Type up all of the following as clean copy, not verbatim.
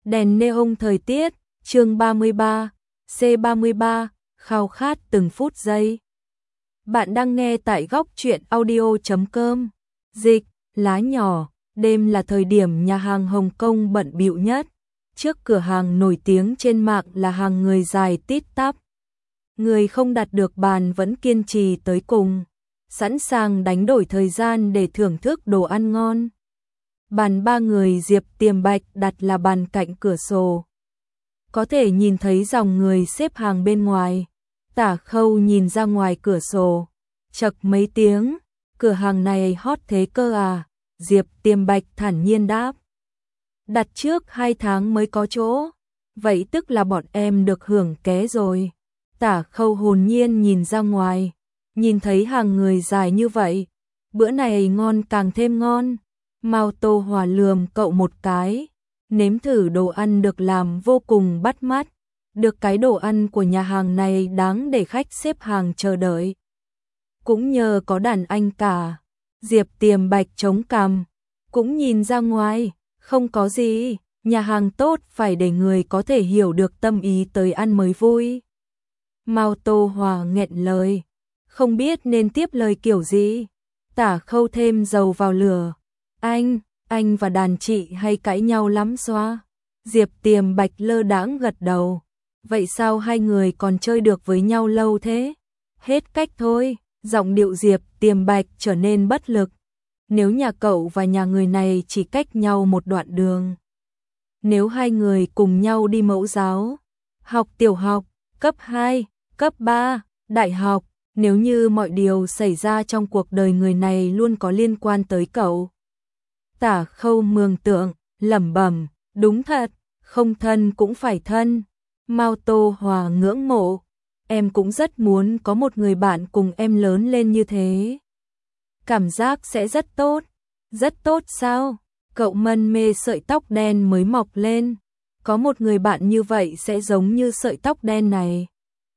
Đèn neon thời tiết, chương 33, C33, khao khát từng phút giây. Bạn đang nghe tại góc truyện audio.com. Dịch, lá nhỏ, đêm là thời điểm nhà hàng Hồng Kông bận bịu nhất. Trước cửa hàng nổi tiếng trên mạng là hàng người dài tít tắp. Người không đặt được bàn vẫn kiên trì tới cùng, sẵn sàng đánh đổi thời gian để thưởng thức đồ ăn ngon. Bàn ba người Diệp Tiềm Bạch đặt là bàn cạnh cửa sổ. Có thể nhìn thấy dòng người xếp hàng bên ngoài. Tả Khâu nhìn ra ngoài cửa sổ, chậc mấy tiếng, cửa hàng này hot thế cơ à? Diệp Tiềm Bạch thản nhiên đáp. Đặt trước 2 tháng mới có chỗ, vậy tức là bọn em được hưởng ké rồi. Tả Khâu hồn nhiên nhìn ra ngoài, nhìn thấy hàng người dài như vậy, bữa này ngon càng thêm ngon. Mao Tô Hòa lườm cậu một cái, nếm thử đồ ăn được làm vô cùng bắt mắt, được cái đồ ăn của nhà hàng này đáng để khách xếp hàng chờ đợi. Cũng nhờ có đàn anh cả. Diệp Tiềm Bạch chống cằm, cũng nhìn ra ngoài, không có gì, nhà hàng tốt phải để người có thể hiểu được tâm ý tới ăn mới vui. Mao Tô Hòa nghẹn lời, không biết nên tiếp lời kiểu gì. Tả Khâu thêm dầu vào lửa. Anh và đàn chị hay cãi nhau lắm xoa. Diệp Tiềm Bạch lơ đãng gật đầu. Vậy sao hai người còn chơi được với nhau lâu thế? Hết cách thôi. Giọng điệu Diệp Tiềm Bạch trở nên bất lực. Nếu nhà cậu và nhà người này chỉ cách nhau một đoạn đường. Nếu hai người cùng nhau đi mẫu giáo, học tiểu học, cấp 2, cấp 3, đại học, nếu như mọi điều xảy ra trong cuộc đời người này luôn có liên quan tới cậu. Tả Khâu mường tượng, lẩm bẩm, đúng thật, không thân cũng phải thân. Mao Tô Hòa ngưỡng mộ, em cũng rất muốn có một người bạn cùng em lớn lên như thế. Cảm giác sẽ rất tốt. Rất tốt sao? Cậu mân mê sợi tóc đen mới mọc lên. Có một người bạn như vậy sẽ giống như sợi tóc đen này.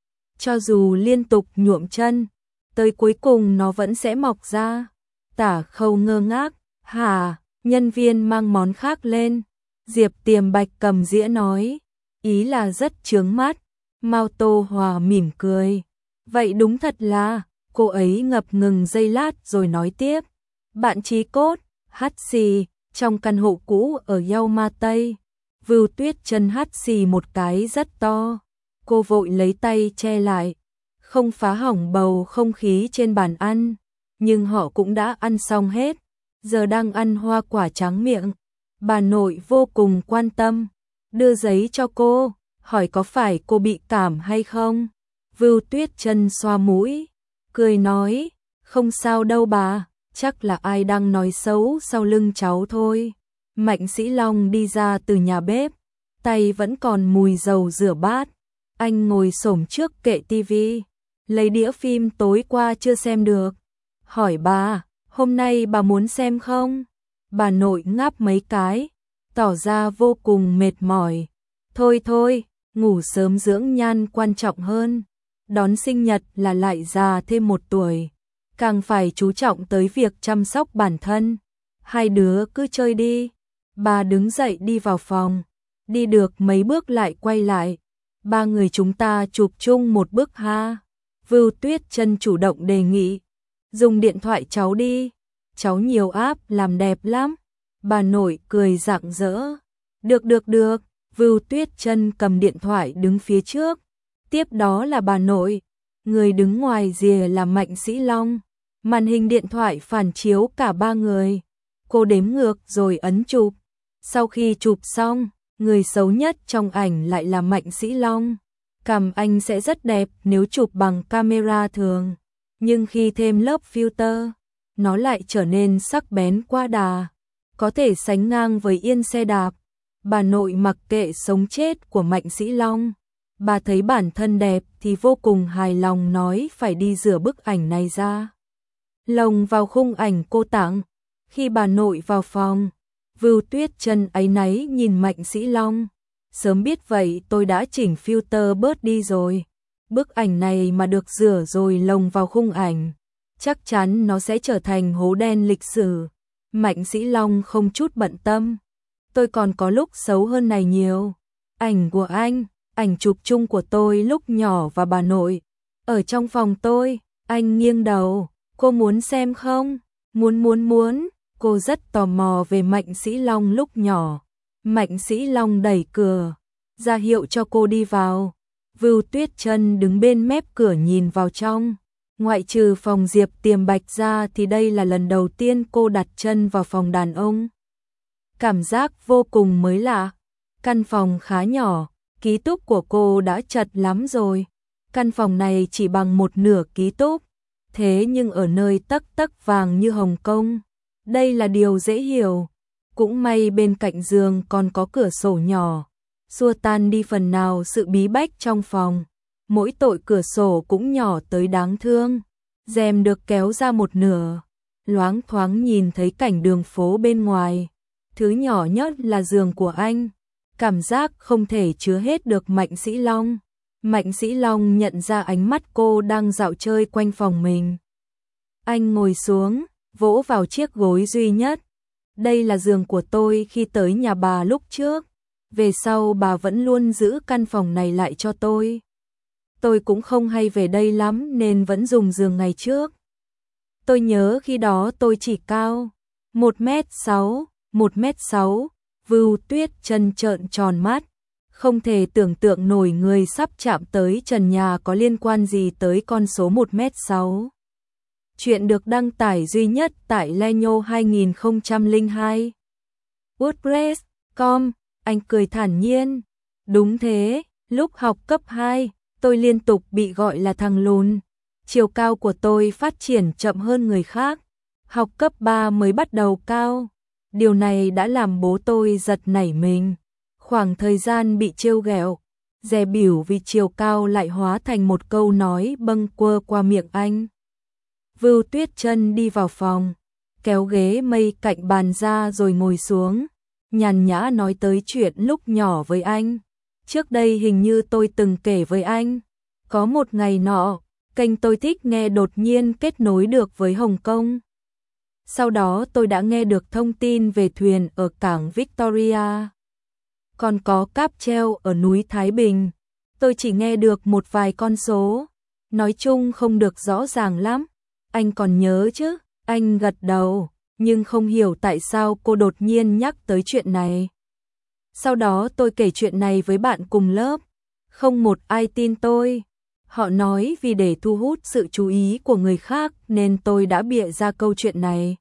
Cho dù liên tục nhuộm chân, tới cuối cùng nó vẫn sẽ mọc ra. Tả Khâu ngơ ngác, hả? Nhân viên mang món khác lên. Diệp Tiềm Bạch cầm dĩa nói, ý là rất chướng mắt. Mao Tô Hòa mỉm cười. Vậy đúng thật là, cô ấy ngập ngừng giây lát rồi nói tiếp. Bạn chí cốt, hắt xì, trong căn hộ cũ ở Yau Ma Tây. Vưu Tuyết chân hắt xì một cái rất to. Cô vội lấy tay che lại, không phá hỏng bầu không khí trên bàn ăn. Nhưng họ cũng đã ăn xong hết, giờ đang ăn hoa quả tráng miệng. Bà nội vô cùng quan tâm, đưa giấy cho cô, hỏi có phải cô bị cảm hay không. Vưu Tuyết chân xoa mũi, cười nói, không sao đâu bà, chắc là ai đang nói xấu sau lưng cháu thôi. Mạnh Sĩ Long đi ra từ nhà bếp, tay vẫn còn mùi dầu rửa bát. Anh ngồi xổm trước kệ tivi, lấy đĩa phim tối qua chưa xem được. Hỏi bà, hôm nay bà muốn xem không? Bà nội ngáp mấy cái, tỏ ra vô cùng mệt mỏi. Thôi thôi, ngủ sớm dưỡng nhan quan trọng hơn. Đón sinh nhật là lại già thêm 1 tuổi. Càng phải chú trọng tới việc chăm sóc bản thân. Hai đứa cứ chơi đi. Bà đứng dậy đi vào phòng. Đi được mấy bước lại quay lại. Ba người chúng ta chụp chung một bức ha. Vưu Tuyết chân chủ động đề nghị. Dùng điện thoại cháu đi. Cháu nhiều app làm đẹp lắm. Bà nội cười rạng rỡ. Được. Vưu Tuyết chân cầm điện thoại đứng phía trước. Tiếp đó là bà nội. Người đứng ngoài rìa là Mạnh Sĩ Long. Màn hình điện thoại phản chiếu cả ba người. Cô đếm ngược rồi ấn chụp. Sau khi chụp xong, người xấu nhất trong ảnh lại là Mạnh Sĩ Long. Cằm anh sẽ rất đẹp nếu chụp bằng camera thường. Nhưng khi thêm lớp filter, nó lại trở nên sắc bén quá đà. Có thể sánh ngang với yên xe đạp. Bà nội mặc kệ sống chết của Mạnh Sĩ Long. Bà thấy bản thân đẹp thì vô cùng hài lòng nói phải đi rửa bức ảnh này ra. Lồng vào khung ảnh cô tặng. Khi bà nội vào phòng, Vưu Tuyết chân áy náy nhìn Mạnh Sĩ Long. Sớm biết vậy tôi đã chỉnh filter bớt đi rồi. Bức ảnh này mà được rửa rồi lồng vào khung ảnh, chắc chắn nó sẽ trở thành hố đen lịch sử. Mạnh Sĩ Long không chút bận tâm. tôi còn có lúc xấu hơn này nhiều. Ảnh của anh, ảnh chụp chung của tôi lúc nhỏ và bà nội. Ở trong phòng tôi, anh nghiêng đầu, cô muốn xem không? Muốn. Cô rất tò mò về Mạnh Sĩ Long lúc nhỏ. Mạnh Sĩ Long đẩy cửa, ra hiệu cho cô đi vào. Vưu Tuyết Chân đứng bên mép cửa nhìn vào trong. Ngoại trừ phòng Diệp Tiềm Bạch ra thì đây là lần đầu tiên cô đặt chân vào phòng đàn ông. Cảm giác vô cùng mới lạ. Căn phòng khá nhỏ, ký túc của cô đã chật lắm rồi. Căn phòng này chỉ bằng một nửa ký túc. Thế nhưng ở nơi tấc tấc vàng như Hồng Kông, đây là điều dễ hiểu. Cũng may bên cạnh giường còn có cửa sổ nhỏ, xua tan đi phần nào sự bí bách trong phòng. Mỗi tội cửa sổ cũng nhỏ tới đáng thương. Rèm được kéo ra một nửa, loáng thoáng nhìn thấy cảnh đường phố bên ngoài. Thứ nhỏ nhất là giường của anh. Cảm giác không thể chứa hết được Mạnh Sĩ Long. Mạnh Sĩ Long nhận ra ánh mắt cô đang dạo chơi quanh phòng mình. Anh ngồi xuống, vỗ vào chiếc gối duy nhất. Đây là giường của tôi khi tới nhà bà lúc trước. Về sau bà vẫn luôn giữ căn phòng này lại cho tôi. Tôi cũng không hay về đây lắm nên vẫn dùng giường ngày trước. Tôi nhớ khi đó tôi chỉ cao 1m6, 1m6. Vưu Tuyết Chân trợn tròn mắt. Không thể tưởng tượng nổi người sắp chạm tới trần nhà có liên quan gì tới con số 1m6. Chuyện được đăng tải duy nhất tại Lenyo 2002. WordPress.com. Anh cười thản nhiên. Đúng thế, lúc học cấp 2, tôi liên tục bị gọi là thằng lùn. Chiều cao của tôi phát triển chậm hơn người khác. Học cấp 3 mới bắt đầu cao. Điều này đã làm bố tôi giật nảy mình. Khoảng thời gian bị trêu ghẹo, dè bỉu vì chiều cao lại hóa thành một câu nói bâng quơ qua miệng anh. Vưu Tuyết Chân đi vào phòng, kéo ghế mây cạnh bàn ra rồi ngồi xuống, nhàn nhã nói tới chuyện lúc nhỏ với anh. Trước đây hình như tôi từng kể với anh, có một ngày nọ, kênh tôi thích nghe đột nhiên kết nối được với Hồng Kông. Sau đó tôi đã nghe được thông tin về thuyền ở cảng Victoria. Còn có cáp treo ở núi Thái Bình. Tôi chỉ nghe được một vài con số. Nói chung không được rõ ràng lắm. Anh còn nhớ chứ? Anh gật đầu, nhưng không hiểu tại sao cô đột nhiên nhắc tới chuyện này. Sau đó tôi kể chuyện này với bạn cùng lớp. Không một ai tin tôi. Họ nói vì để thu hút sự chú ý của người khác nên tôi đã bịa ra câu chuyện này.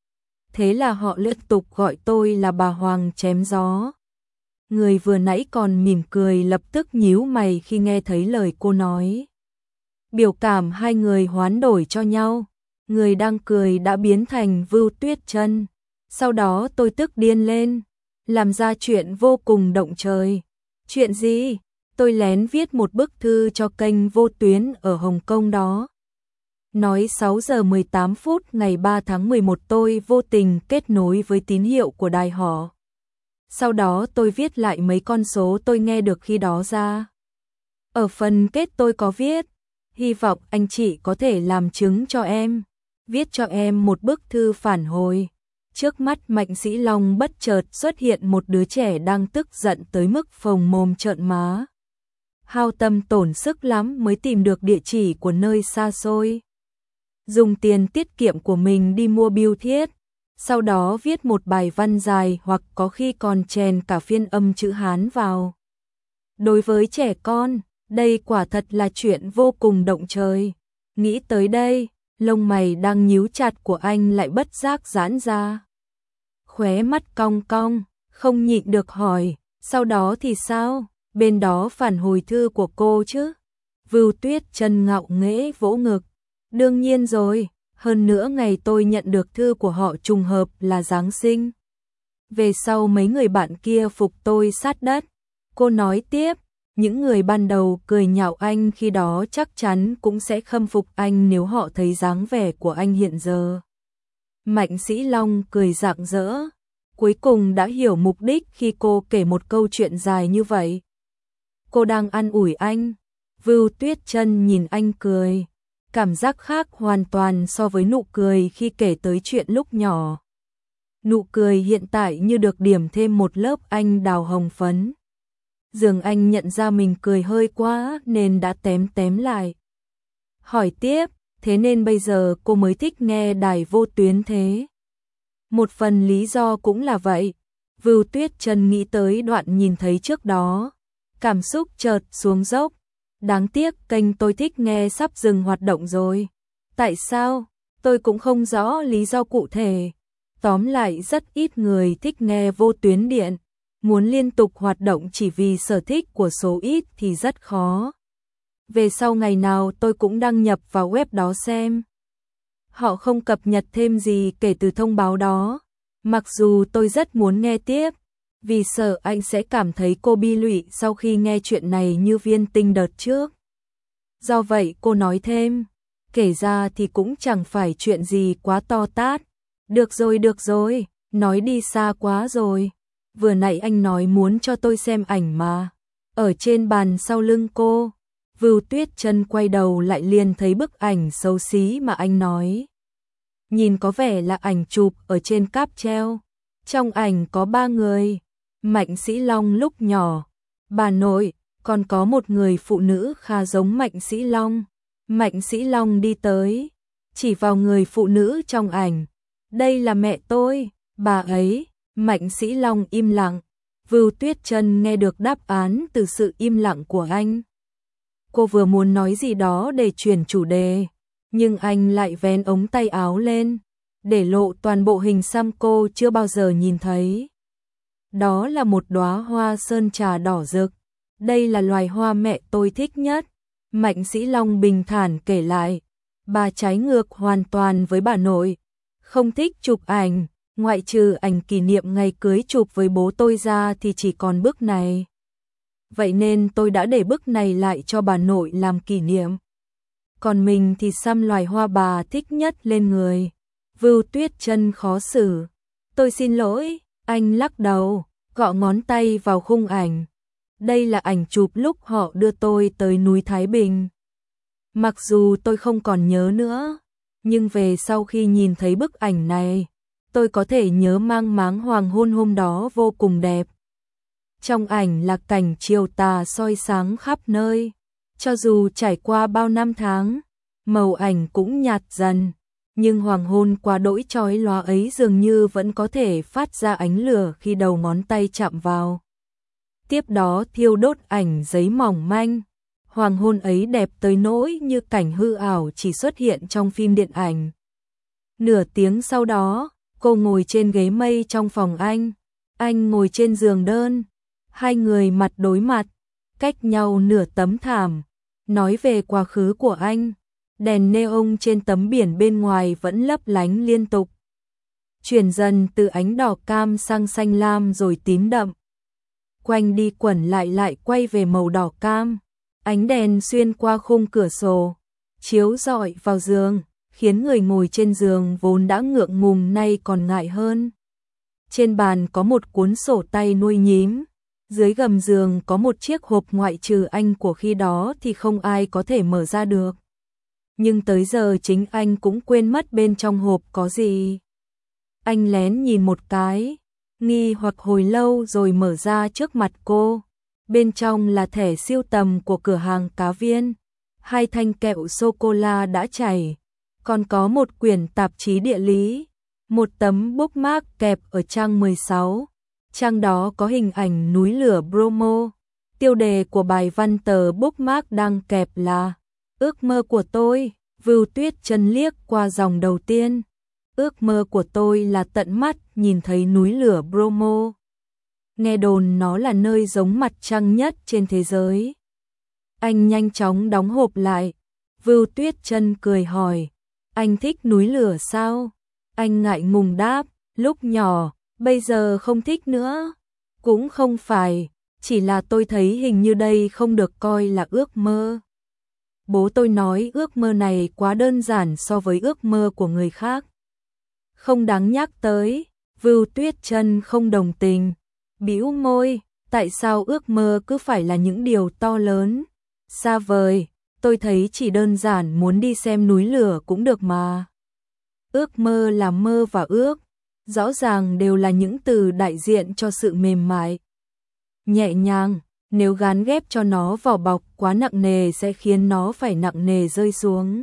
Thế là họ liên tục gọi tôi là bà Hoàng chém gió. Người vừa nãy còn mỉm cười lập tức nhíu mày khi nghe thấy lời cô nói. Biểu cảm hai người hoán đổi cho nhau. Người đang cười đã biến thành Vưu Tuyết Chân. Sau đó tôi tức điên lên, làm ra chuyện vô cùng động trời. Chuyện gì? Tôi lén viết một bức thư cho kênh vô tuyến ở Hồng Kông đó. Nói 6 giờ 18 phút ngày 3 tháng 11 tôi vô tình kết nối với tín hiệu của đài họ. Sau đó tôi viết lại mấy con số tôi nghe được khi đó ra. Ở phần kết tôi có viết, hy vọng anh chị có thể làm chứng cho em, viết cho em một bức thư phản hồi. Trước mắt Mạnh Sĩ Long bất chợt xuất hiện một đứa trẻ đang tức giận tới mức phồng mồm trợn má. Hao tâm tổn sức lắm mới tìm được địa chỉ của nơi xa xôi. Dùng tiền tiết kiệm của mình đi mua bưu thiếp, sau đó viết một bài văn dài hoặc có khi còn chèn cả phiên âm chữ Hán vào. Đối với trẻ con, đây quả thật là chuyện vô cùng động trời. Nghĩ tới đây, lông mày đang nhíu chặt của anh lại bất giác giãn ra. Khóe mắt cong cong, không nhịn được hỏi, sau đó thì sao? Bên đó phản hồi thư của cô chứ? Vưu Tuyết Chân ngạo nghễ vỗ ngực. Đương nhiên rồi, hơn nữa ngày tôi nhận được thư của họ trùng hợp là Giáng sinh. Về sau mấy người bạn kia phục tôi sát đất. Cô nói tiếp, những người ban đầu cười nhạo anh khi đó chắc chắn cũng sẽ khâm phục anh nếu họ thấy dáng vẻ của anh hiện giờ. Mạnh Sĩ Long cười rạng rỡ, cuối cùng đã hiểu mục đích khi cô kể một câu chuyện dài như vậy. Cô đang an ủi anh. Vưu Tuyết Chân nhìn anh cười, cảm giác khác hoàn toàn so với nụ cười khi kể tới chuyện lúc nhỏ. Nụ cười hiện tại như được điểm thêm một lớp anh đào hồng phấn. Dường anh nhận ra mình cười hơi quá nên đã tém tém lại. Hỏi tiếp, thế nên bây giờ cô mới thích nghe đài vô tuyến thế? Một phần lý do cũng là vậy. Vưu Tuyết Trân nghĩ tới đoạn nhìn thấy trước đó. Cảm xúc chợt xuống dốc. Đáng tiếc kênh tôi thích nghe sắp dừng hoạt động rồi. Tại sao? Tôi cũng không rõ lý do cụ thể. Tóm lại rất ít người thích nghe vô tuyến điện. Muốn liên tục hoạt động chỉ vì sở thích của số ít thì rất khó. Về sau ngày nào tôi cũng đăng nhập vào web đó xem. Họ không cập nhật thêm gì kể từ thông báo đó. Mặc dù tôi rất muốn nghe tiếp, vì sợ anh sẽ cảm thấy cô bi lụy sau khi nghe chuyện này như Viên Tinh đợt trước. Do vậy cô nói thêm, kể ra thì cũng chẳng phải chuyện gì quá to tát. Được rồi, nói đi xa quá rồi. Vừa nãy anh nói muốn cho tôi xem ảnh mà. Ở trên bàn sau lưng cô, Vưu Tuyết Trân quay đầu lại liền thấy bức ảnh xấu xí mà anh nói. Nhìn có vẻ là ảnh chụp ở trên cáp treo. Trong ảnh có 3 người. Mạnh Sĩ Long lúc nhỏ, bà nội, còn có một người phụ nữ khá giống Mạnh Sĩ Long. Mạnh Sĩ Long đi tới, chỉ vào người phụ nữ trong ảnh. Đây là mẹ tôi, bà ấy. Mạnh Sĩ Long im lặng. Vưu Tuyết Trân nghe được đáp án từ sự im lặng của anh. Cô vừa muốn nói gì đó để chuyển chủ đề, nhưng anh lại vén ống tay áo lên, để lộ toàn bộ hình xăm cô chưa bao giờ nhìn thấy. Đó là một đóa hoa sơn trà đỏ rực. Đây là loài hoa mẹ tôi thích nhất. Mạnh Sĩ Long bình thản kể lại. Bà trái ngược hoàn toàn với bà nội. Không thích chụp ảnh, ngoại trừ ảnh kỷ niệm ngày cưới chụp với bố tôi ra thì chỉ còn bức này. Vậy nên tôi đã để bức này lại cho bà nội làm kỷ niệm. Còn mình thì xăm loài hoa bà thích nhất lên người. Vưu Tuyết Trân khó xử. Tôi xin lỗi, anh lắc đầu, gõ ngón tay vào khung ảnh. Đây là ảnh chụp lúc họ đưa tôi tới núi Thái Bình. Mặc dù tôi không còn nhớ nữa, nhưng về sau khi nhìn thấy bức ảnh này, tôi có thể nhớ mang máng hoàng hôn hôm đó vô cùng đẹp. Trong ảnh là cảnh chiều tà soi sáng khắp nơi. Cho dù trải qua bao năm tháng, màu ảnh cũng nhạt dần, nhưng hoàng hôn quá đỗi chói lóa ấy dường như vẫn có thể phát ra ánh lửa khi đầu ngón tay chạm vào. Tiếp đó thiêu đốt ảnh giấy mỏng manh. Hoàng hôn ấy đẹp tới nỗi như cảnh hư ảo chỉ xuất hiện trong phim điện ảnh. Nửa tiếng sau đó, cô ngồi trên ghế mây trong phòng anh ngồi trên giường đơn. Hai người mặt đối mặt, cách nhau nửa tấm thảm, nói về quá khứ của anh. Đèn neon trên tấm biển bên ngoài vẫn lấp lánh liên tục, chuyển dần từ ánh đỏ cam sang xanh lam rồi tím đậm. Quanh đi quẩn lại quay về màu đỏ cam. Ánh đèn xuyên qua khung cửa sổ, chiếu rọi vào giường, khiến người ngồi trên giường vốn đã ngượng ngùng nay còn ngại hơn. Trên bàn có một cuốn sổ tay nuôi nhím. Dưới gầm giường có một chiếc hộp ngoại trừ anh của khi đó thì không ai có thể mở ra được. Nhưng tới giờ chính anh cũng quên mất bên trong hộp có gì. Anh lén nhìn một cái, nghi hoặc hồi lâu rồi mở ra trước mặt cô. Bên trong là thẻ sưu tầm của cửa hàng Cá Viên, 2 thanh kẹo sô-cô-la đã chảy, còn có một quyển tạp chí địa lý, một tấm bookmark kẹp ở trang 16. Trang đó có hình ảnh núi lửa Bromo. Tiêu đề của bài văn tờ bookmark đang kẹp là ước mơ của tôi. Vưu Tuyết Trân liếc qua dòng đầu tiên. Ước mơ của tôi là tận mắt nhìn thấy núi lửa Bromo. Nghe đồn nó là nơi giống mặt trăng nhất trên thế giới. Anh nhanh chóng đóng hộp lại. Vưu Tuyết Trân cười hỏi, anh thích núi lửa sao? Anh ngại ngùng đáp, lúc nhỏ, bây giờ không thích nữa. Cũng không phải, chỉ là tôi thấy hình như đây không được coi là ước mơ. Bố tôi nói ước mơ này quá đơn giản so với ước mơ của người khác. Không đáng nhắc tới. Vưu Tuyết Trân không đồng tình, bĩu môi, tại sao ước mơ cứ phải là những điều to lớn, xa vời, tôi thấy chỉ đơn giản muốn đi xem núi lửa cũng được mà. Ước mơ là mơ và ước, rõ ràng đều là những từ đại diện cho sự mềm mại, nhẹ nhàng. Nếu gán ghép cho nó vỏ bọc quá nặng nề sẽ khiến nó phải nặng nề rơi xuống.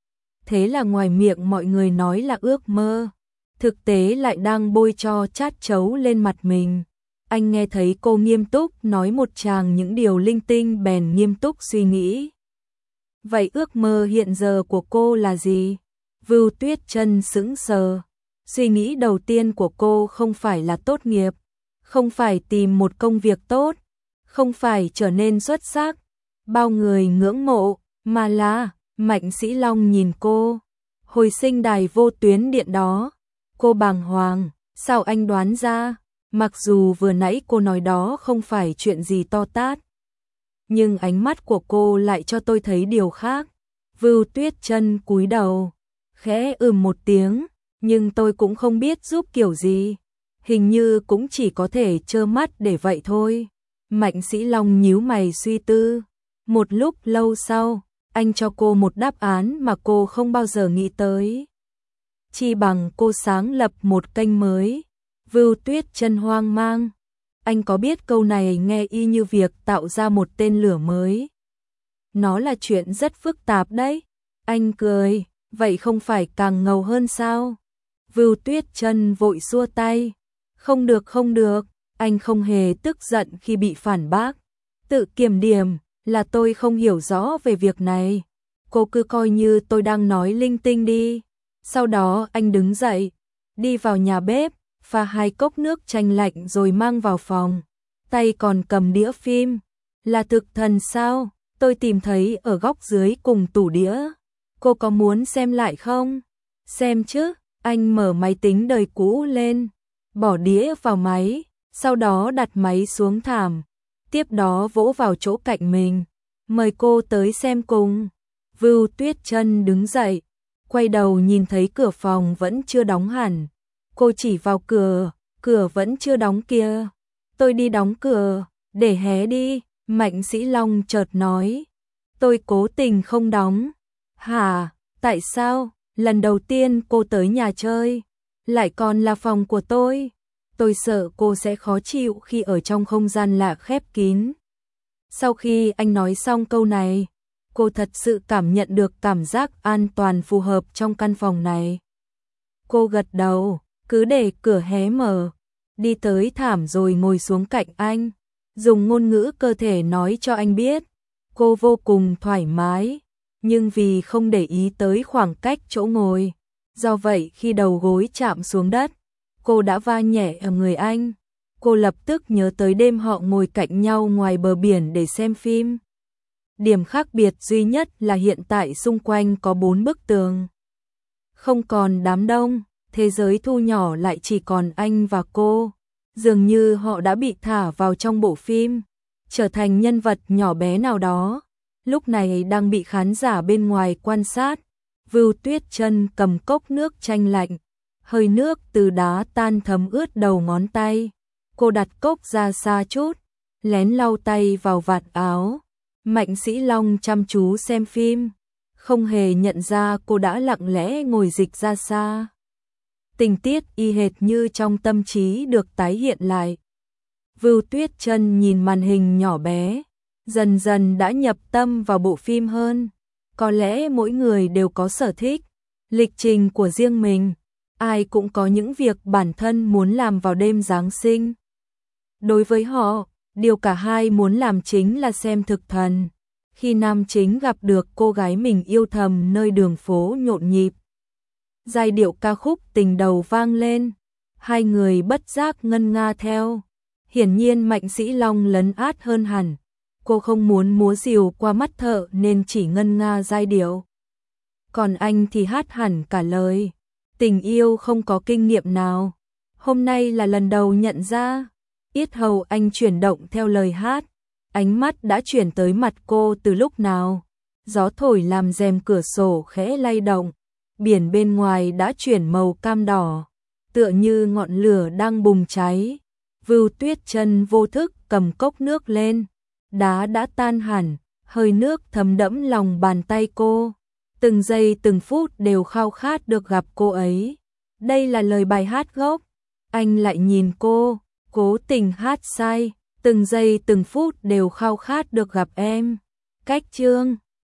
Thế là ngoài miệng mọi người nói là ước mơ, thực tế lại đang bôi cho chát chấu lên mặt mình. Anh nghe thấy cô nghiêm túc nói một tràng những điều linh tinh bèn nghiêm túc suy nghĩ. Vậy ước mơ hiện giờ của cô là gì? Vưu Tuyết Chân sững sờ. Suy nghĩ đầu tiên của cô không phải là tốt nghiệp, không phải tìm một công việc tốt, không phải trở nên xuất sắc, bao người ngưỡng mộ, mà là Mạnh Sĩ Long nhìn cô. Hồi sinh đài vô tuyến điện đó, cô bàng hoàng, sao anh đoán ra? Mặc dù vừa nãy cô nói đó không phải chuyện gì to tát, nhưng ánh mắt của cô lại cho tôi thấy điều khác. Vưu Tuyết Chân cúi đầu, khẽ một tiếng, nhưng tôi cũng không biết giúp kiểu gì. Hình như cũng chỉ có thể trơ mắt để vậy thôi. Mạnh Sĩ Long nhíu mày suy tư. Một lúc lâu sau, anh cho cô một đáp án mà cô không bao giờ nghĩ tới. Chi bằng cô sáng lập một kênh mới. Vưu Tuyết Chân hoang mang. Anh có biết câu này nghe y như việc tạo ra một tên lửa mới. Nó là chuyện rất phức tạp đấy. Anh cười, vậy không phải càng ngầu hơn sao? Vưu Tuyết Chân vội xua tay. Không được không được, anh không hề tức giận khi bị phản bác. Tự kiểm điểm là tôi không hiểu rõ về việc này. Cô cứ coi như tôi đang nói linh tinh đi. Sau đó anh đứng dậy, đi vào nhà bếp, pha 2 cốc nước chanh lạnh rồi mang vào phòng. Tay còn cầm đĩa phim. Là thực thần sao? Tôi tìm thấy ở góc dưới cùng tủ đĩa. Cô có muốn xem lại không? Xem chứ. Anh mở máy tính đời cũ lên, bỏ đĩa vào máy, sau đó đặt máy xuống thảm, tiếp đó vỗ vào chỗ cạnh mình. Mời cô tới xem cùng. Vưu Tuyết Chân đứng dậy, quay đầu nhìn thấy cửa phòng vẫn chưa đóng hẳn. Cô chỉ vào cửa, cửa vẫn chưa đóng kia. Tôi đi đóng cửa, để hé đi, Mạnh Sĩ Long chợt nói. Tôi cố tình không đóng. Hả, tại sao? Lần đầu tiên cô tới nhà chơi, lại còn là phòng của tôi. Tôi sợ cô sẽ khó chịu khi ở trong không gian lạ khép kín. Sau khi anh nói xong câu này, cô thật sự cảm nhận được cảm giác an toàn phù hợp trong căn phòng này. Cô gật đầu, cứ để cửa hé mở, đi tới thảm rồi ngồi xuống cạnh anh, dùng ngôn ngữ cơ thể nói cho anh biết. Cô vô cùng thoải mái. Nhưng vì không để ý tới khoảng cách chỗ ngồi, do vậy khi đầu gối chạm xuống đất, cô đã va nhẹ ở người anh. Cô lập tức nhớ tới đêm họ ngồi cạnh nhau ngoài bờ biển để xem phim. Điểm khác biệt duy nhất là hiện tại xung quanh có 4 bức tường. Không còn đám đông, thế giới thu nhỏ lại chỉ còn anh và cô. Dường như họ đã bị thả vào trong bộ phim, trở thành nhân vật nhỏ bé nào đó. Lúc này đang bị khán giả bên ngoài quan sát. Vưu Tuyết Chân cầm cốc nước chanh lạnh, hơi nước từ đá tan thấm ướt đầu ngón tay. Cô đặt cốc ra xa chút, lén lau tay vào vạt áo. Mạnh Sĩ Long chăm chú xem phim, không hề nhận ra cô đã lặng lẽ ngồi dịch ra xa. Tình tiết y hệt như trong tâm trí được tái hiện lại. Vưu Tuyết Chân nhìn màn hình nhỏ bé, dần dần đã nhập tâm vào bộ phim hơn. Có lẽ mỗi người đều có sở thích, lịch trình của riêng mình, ai cũng có những việc bản thân muốn làm vào đêm Giáng sinh. Đối với họ, điều cả hai muốn làm chính là xem thực thần. Khi nam chính gặp được cô gái mình yêu thầm nơi đường phố nhộn nhịp, giai điệu ca khúc tình đầu vang lên, hai người bất giác ngân nga theo. Hiển nhiên Mạnh Sĩ Long lấn át hơn hẳn. Cô không muốn múa rìu qua mắt thợ nên chỉ ngân nga giai điệu. Còn anh thì hát hẳn cả lời. Tình yêu không có kinh nghiệm nào. Hôm nay là lần đầu nhận ra. Yết hầu anh chuyển động theo lời hát. Ánh mắt đã chuyển tới mặt cô từ lúc nào. Gió thổi làm rèm cửa sổ khẽ lay động. Biển bên ngoài đã chuyển màu cam đỏ, tựa như ngọn lửa đang bùng cháy. Vưu Tuyết Chân vô thức cầm cốc nước lên. Đá đã tan hẳn, hơi nước thấm đẫm lòng bàn tay cô. Từng giây từng phút đều khao khát được gặp cô ấy. Đây là lời bài hát gốc. Anh lại nhìn cô, cố tình hát sai, từng giây từng phút đều khao khát được gặp em. Cách chương